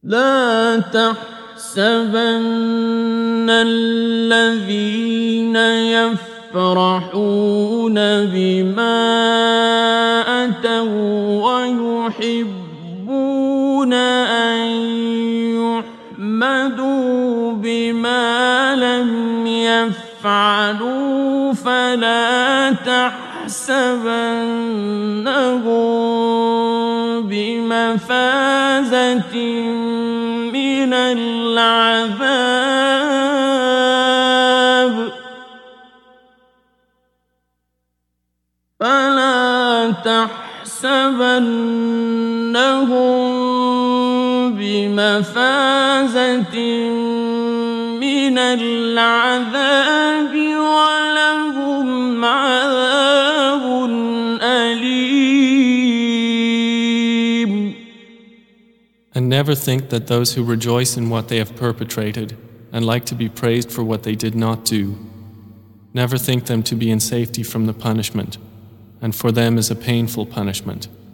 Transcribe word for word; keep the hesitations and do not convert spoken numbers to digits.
لا تحسبن الذين يفرحون بما أتوا ويحبون أن يحمدوا بما لم يفعلوا فلا تحسبنهم بمفازة من العذاب فلا تحسبنهم بمفازة من العذاب ولهم عذاب أليم. And never think that those who rejoice in what they have perpetrated and like to be praised for what they did not do, never think them to be in safety from the punishment, and for them is a painful punishment.